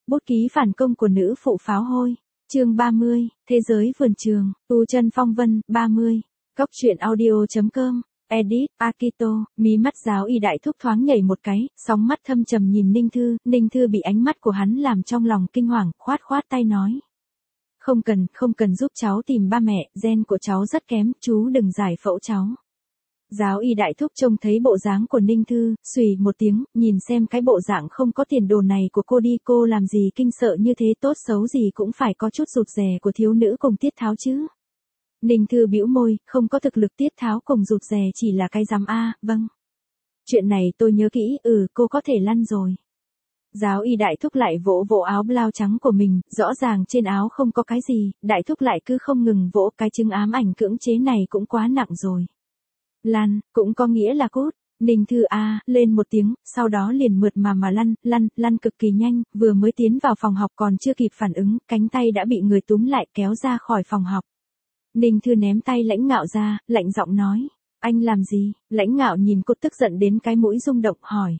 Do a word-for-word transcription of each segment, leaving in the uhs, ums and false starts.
Bút ký phản công của nữ phụ pháo hôi. Chương ba mươi, Thế giới vườn trường, Tu chân phong vân, ba mươi. Cốc truyện audio chấm com, edit, Akito, mí mắt giáo y đại thúc thoáng nhảy một cái, sóng mắt thâm trầm nhìn Ninh Thư, Ninh Thư bị ánh mắt của hắn làm trong lòng kinh hoàng, khoát khoát tay nói. Không cần, không cần giúp cháu tìm ba mẹ, gen của cháu rất kém, chú đừng giải phẫu cháu. Giáo y đại thúc trông thấy bộ dáng của Ninh Thư, xùy một tiếng, nhìn xem cái bộ dạng không có tiền đồ này của cô đi, cô làm gì kinh sợ như thế, tốt xấu gì cũng phải có chút rụt rè của thiếu nữ cùng tiết tháo chứ. Ninh Thư bĩu môi, không có thực lực tiết tháo cùng rụt rè chỉ là cái dám a, vâng. Chuyện này tôi nhớ kỹ, ừ, cô có thể lăn rồi. Giáo y đại thúc lại vỗ vỗ áo blau trắng của mình, rõ ràng trên áo không có cái gì, đại thúc lại cứ không ngừng vỗ, cái chứng ám ảnh cưỡng chế này cũng quá nặng rồi. Lăn, cũng có nghĩa là cút. Ninh Thư a, lên một tiếng, sau đó liền mượt mà mà lăn, lăn, lăn cực kỳ nhanh, vừa mới tiến vào phòng học còn chưa kịp phản ứng, cánh tay đã bị người túm lại kéo ra khỏi phòng học. Ninh Thư ném tay Lãnh Ngạo ra, lạnh giọng nói, anh làm gì? Lãnh Ngạo nhìn cô tức giận đến cái mũi rung động, hỏi.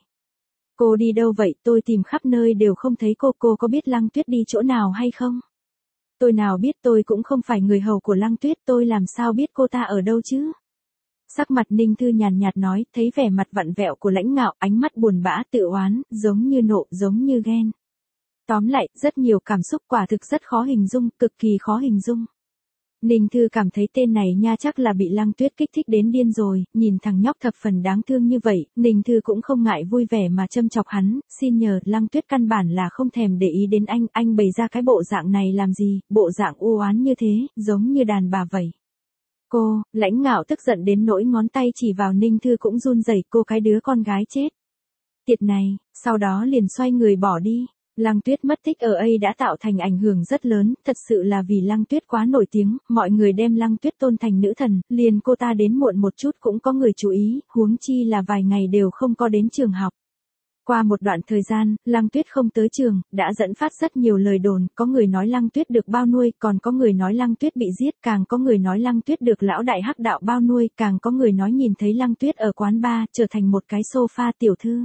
Cô đi đâu vậy, tôi tìm khắp nơi đều không thấy cô, cô có biết Lăng Tuyết đi chỗ nào hay không? Tôi nào biết, tôi cũng không phải người hầu của Lăng Tuyết, tôi làm sao biết cô ta ở đâu chứ? Sắc mặt Ninh Thư nhàn nhạt nói, thấy vẻ mặt vặn vẹo của Lãnh Ngạo, ánh mắt buồn bã tự oán, giống như nộ, giống như ghen. Tóm lại, rất nhiều cảm xúc, quả thực rất khó hình dung, cực kỳ khó hình dung. Ninh Thư cảm thấy tên này nha chắc là bị Lăng Tuyết kích thích đến điên rồi, nhìn thằng nhóc thập phần đáng thương như vậy, Ninh Thư cũng không ngại vui vẻ mà châm chọc hắn, xin nhờ, Lăng Tuyết căn bản là không thèm để ý đến anh, anh bày ra cái bộ dạng này làm gì, bộ dạng u oán như thế, giống như đàn bà vậy. Cô, Lãnh Ngạo tức giận đến nỗi ngón tay chỉ vào Ninh Thư cũng run rẩy, cô cái đứa con gái chết tiệt này, sau đó liền xoay người bỏ đi. Lăng Tuyết mất tích ở A đã tạo thành ảnh hưởng rất lớn, thật sự là vì Lăng Tuyết quá nổi tiếng, mọi người đem Lăng Tuyết tôn thành nữ thần, liền cô ta đến muộn một chút cũng có người chú ý, huống chi là vài ngày đều không có đến trường học. Qua một đoạn thời gian, Lăng Tuyết không tới trường, đã dẫn phát rất nhiều lời đồn, có người nói Lăng Tuyết được bao nuôi, còn có người nói Lăng Tuyết bị giết, càng có người nói Lăng Tuyết được lão đại hắc đạo bao nuôi, càng có người nói nhìn thấy Lăng Tuyết ở quán bar, trở thành một cái sofa tiểu thư.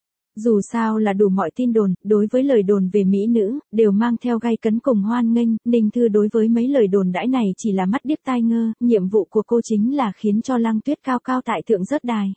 Dù sao là đủ mọi tin đồn, đối với lời đồn về mỹ nữ, đều mang theo gay cấn cùng hoan nghênh, Ninh Thư đối với mấy lời đồn đãi này chỉ là mắt điếc tai ngơ, nhiệm vụ của cô chính là khiến cho Lăng Tuyết cao cao tại thượng rớt đài.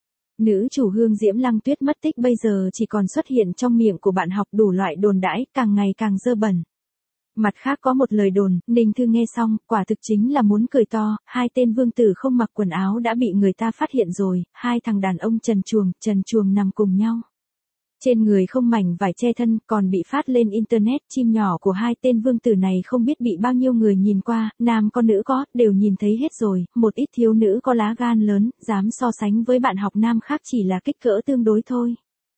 Nữ chủ Hương Diễm Lăng Tuyết mất tích bây giờ chỉ còn xuất hiện trong miệng của bạn học, đủ loại đồn đãi, càng ngày càng dơ bẩn. Mặt khác có một lời đồn, Ninh Thư nghe xong, quả thực chính là muốn cười to, hai tên vương tử không mặc quần áo đã bị người ta phát hiện rồi, hai thằng đàn ông trần truồng, trần truồng nằm cùng nhau. Trên người không mảnh vải che thân, còn bị phát lên internet, chim nhỏ của hai tên vương tử này không biết bị bao nhiêu người nhìn qua, nam có nữ có, đều nhìn thấy hết rồi, một ít thiếu nữ có lá gan lớn, dám so sánh với bạn học nam khác chỉ là kích cỡ tương đối thôi.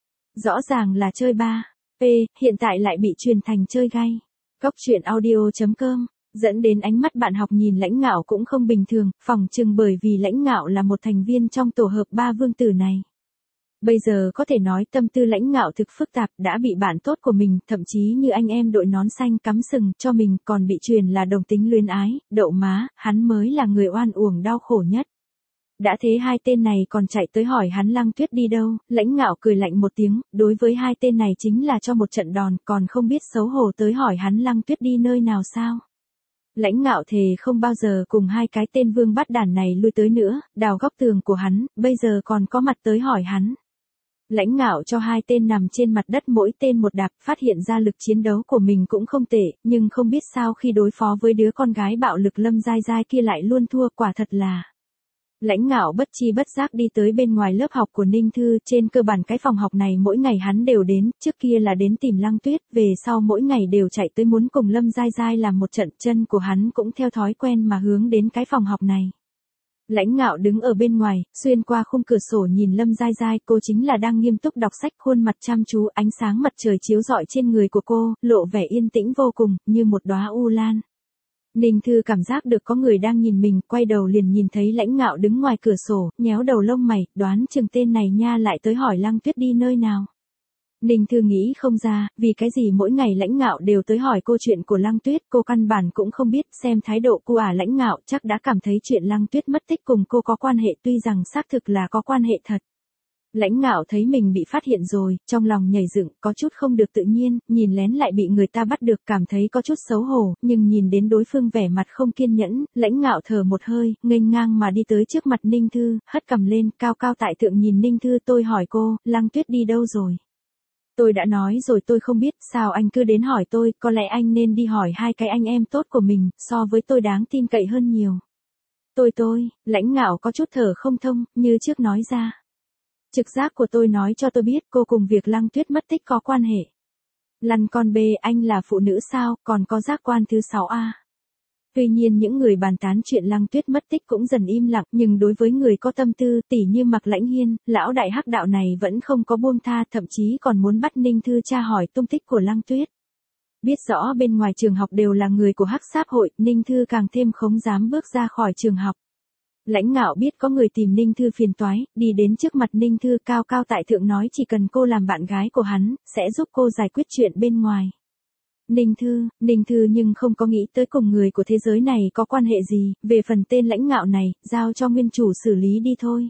Rõ ràng là chơi ba, P, hiện tại lại bị truyền thành chơi gay. Cốc truyện audio chấm com, dẫn đến ánh mắt bạn học nhìn Lãnh Ngạo cũng không bình thường, phỏng chừng bởi vì Lãnh Ngạo là một thành viên trong tổ hợp ba vương tử này. Bây giờ có thể nói tâm tư Lãnh Ngạo thực phức tạp, đã bị bạn tốt của mình, thậm chí như anh em đội nón xanh cắm sừng cho mình, còn bị truyền là đồng tính luyến ái, đậu má, hắn mới là người oan uổng đau khổ nhất. Đã thế hai tên này còn chạy tới hỏi hắn Lăng Tuyết đi đâu, Lãnh Ngạo cười lạnh một tiếng, đối với hai tên này chính là cho một trận đòn, còn không biết xấu hổ tới hỏi hắn Lăng Tuyết đi nơi nào sao. Lãnh Ngạo thề không bao giờ cùng hai cái tên vương bắt đản này lui tới nữa, đào góc tường của hắn, bây giờ còn có mặt tới hỏi hắn. Lãnh Ngạo cho hai tên nằm trên mặt đất mỗi tên một đạp, phát hiện ra lực chiến đấu của mình cũng không tệ, nhưng không biết sao khi đối phó với đứa con gái bạo lực Lâm Giai Giai kia lại luôn thua, quả thật là. Lãnh Ngạo bất chi bất giác đi tới bên ngoài lớp học của Ninh Thư, trên cơ bản cái phòng học này mỗi ngày hắn đều đến, trước kia là đến tìm Lăng Tuyết, về sau mỗi ngày đều chạy tới muốn cùng Lâm Giai Giai làm một trận, chân của hắn cũng theo thói quen mà hướng đến cái phòng học này. Lãnh Ngạo đứng ở bên ngoài, xuyên qua khung cửa sổ nhìn Lâm Giai Giai, cô chính là đang nghiêm túc đọc sách, khuôn mặt chăm chú, ánh sáng mặt trời chiếu rọi trên người của cô, lộ vẻ yên tĩnh vô cùng, như một đóa u lan. Ninh Thư cảm giác được có người đang nhìn mình, quay đầu liền nhìn thấy Lãnh Ngạo đứng ngoài cửa sổ, nhéo đầu lông mày, đoán chừng tên này nha lại tới hỏi Lăng Tuyết đi nơi nào. Ninh Thư nghĩ không ra, vì cái gì mỗi ngày Lãnh Ngạo đều tới hỏi cô chuyện của Lăng Tuyết, cô căn bản cũng không biết, xem thái độ của ả Lãnh Ngạo chắc đã cảm thấy chuyện Lăng Tuyết mất tích cùng cô có quan hệ, tuy rằng xác thực là có quan hệ thật. Lãnh Ngạo thấy mình bị phát hiện rồi, trong lòng nhảy dựng, có chút không được tự nhiên, nhìn lén lại bị người ta bắt được, cảm thấy có chút xấu hổ, nhưng nhìn đến đối phương vẻ mặt không kiên nhẫn, Lãnh Ngạo thở một hơi, nghênh ngang mà đi tới trước mặt Ninh Thư, hất cằm lên, cao cao tại thượng nhìn Ninh Thư. Tôi hỏi cô, Lăng Tuyết đi đâu rồi? Tôi đã nói rồi tôi không biết, sao anh cứ đến hỏi tôi, có lẽ anh nên đi hỏi hai cái anh em tốt của mình, so với tôi đáng tin cậy hơn nhiều. Tôi tôi, Lãnh Ngạo có chút thở không thông, như trước nói ra. Trực giác của tôi nói cho tôi biết cô cùng việc Lăng Tuyết mất tích có quan hệ. Lăn con bê, anh là phụ nữ sao, còn có giác quan thứ sáu a. Tuy nhiên những người bàn tán chuyện Lăng Tuyết mất tích cũng dần im lặng, nhưng đối với người có tâm tư, tỉ như Mạc Lãnh Hiên, lão đại hắc đạo này vẫn không có buông tha, thậm chí còn muốn bắt Ninh Thư tra hỏi tung tích của Lăng Tuyết. Biết rõ bên ngoài trường học đều là người của hắc sáp hội, Ninh Thư càng thêm không dám bước ra khỏi trường học. Lãnh Ngạo biết có người tìm Ninh Thư phiền toái, đi đến trước mặt Ninh Thư cao cao tại thượng nói chỉ cần cô làm bạn gái của hắn, sẽ giúp cô giải quyết chuyện bên ngoài. Ninh Thư, Ninh Thư nhưng không có nghĩ tới cùng người của thế giới này có quan hệ gì, về phần tên Lãnh Ngạo này, giao cho nguyên chủ xử lý đi thôi.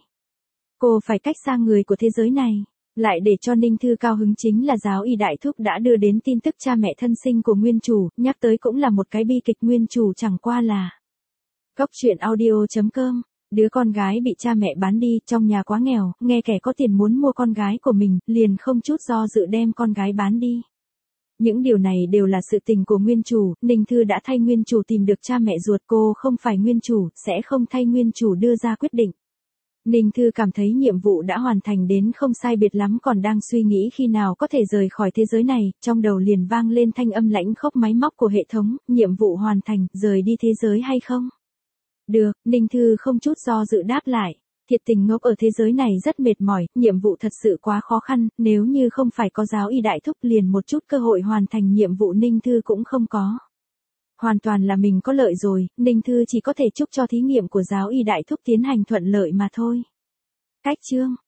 Cô phải cách xa người của thế giới này. Lại để cho Ninh Thư cao hứng chính là giáo y đại thúc đã đưa đến tin tức cha mẹ thân sinh của nguyên chủ, nhắc tới cũng là một cái bi kịch, nguyên chủ chẳng qua là. Cốc truyện audio chấm com, đứa con gái bị cha mẹ bán đi, trong nhà quá nghèo, nghe kẻ có tiền muốn mua con gái của mình, liền không chút do dự đem con gái bán đi. Những điều này đều là sự tình của nguyên chủ, Ninh Thư đã thay nguyên chủ tìm được cha mẹ ruột, cô không phải nguyên chủ, sẽ không thay nguyên chủ đưa ra quyết định. Ninh Thư cảm thấy nhiệm vụ đã hoàn thành đến không sai biệt lắm, còn đang suy nghĩ khi nào có thể rời khỏi thế giới này, trong đầu liền vang lên thanh âm lãnh khốc máy móc của hệ thống, nhiệm vụ hoàn thành, rời đi thế giới hay không? Được, Ninh Thư không chút do dự đáp lại. Thiệt tình ngốc ở thế giới này rất mệt mỏi, nhiệm vụ thật sự quá khó khăn, nếu như không phải có giáo y đại thúc liền một chút cơ hội hoàn thành nhiệm vụ Ninh Thư cũng không có. Hoàn toàn là mình có lợi rồi, Ninh Thư chỉ có thể chúc cho thí nghiệm của giáo y đại thúc tiến hành thuận lợi mà thôi. Cách chương